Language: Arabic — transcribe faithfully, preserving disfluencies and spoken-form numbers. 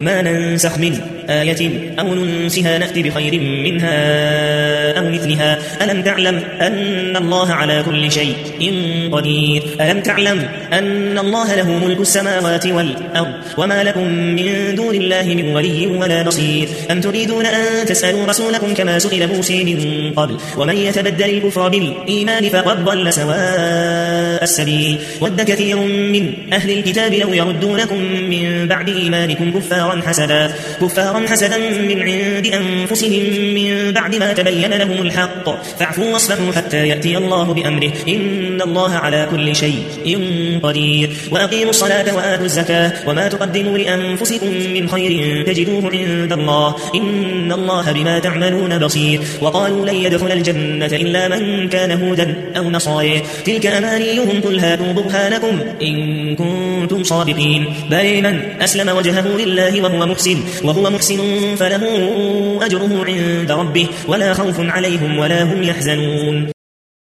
ما ننسخ من آية أو ننسها نأتي بخير منها أو مثلها ألم تعلم أن الله على كل شيء قدير ألم تعلم أن الله له ملك السماوات والأرض وما لكم من دون الله من ولي ولا نصير أم تريدون أن تسألوا رسولكم كما سئل موسى من قبل ومن يتبدل الكفر بالإيمان فقد ضل سواء السبيل ود كثير من أهل الكتاب لو يردونكم من بعد إيمانكم كفارا حسدا كفارا حسدا من عند أنفسهم من بعد ما تبين لهم الحق فاعفوا واصفحوا حتى يأتي الله بأمره إن الله على كل شيء قدير وأقيموا الصلاة وآتوا الزكاة وما تقدموا لأنفسكم من خير تجدوه عند الله إن الله بما تعملون بصير وقالوا لن يدخل الجنة إلا من كان هودا أو نصارى تلك أمانيهم قل هاتوا برهانكم إن كنتم صادقين بل من أسلم وجهه لله وهو محسن وهو محسن فله أجره عند ربه ولا خوف عليهم ولا هم يحزنون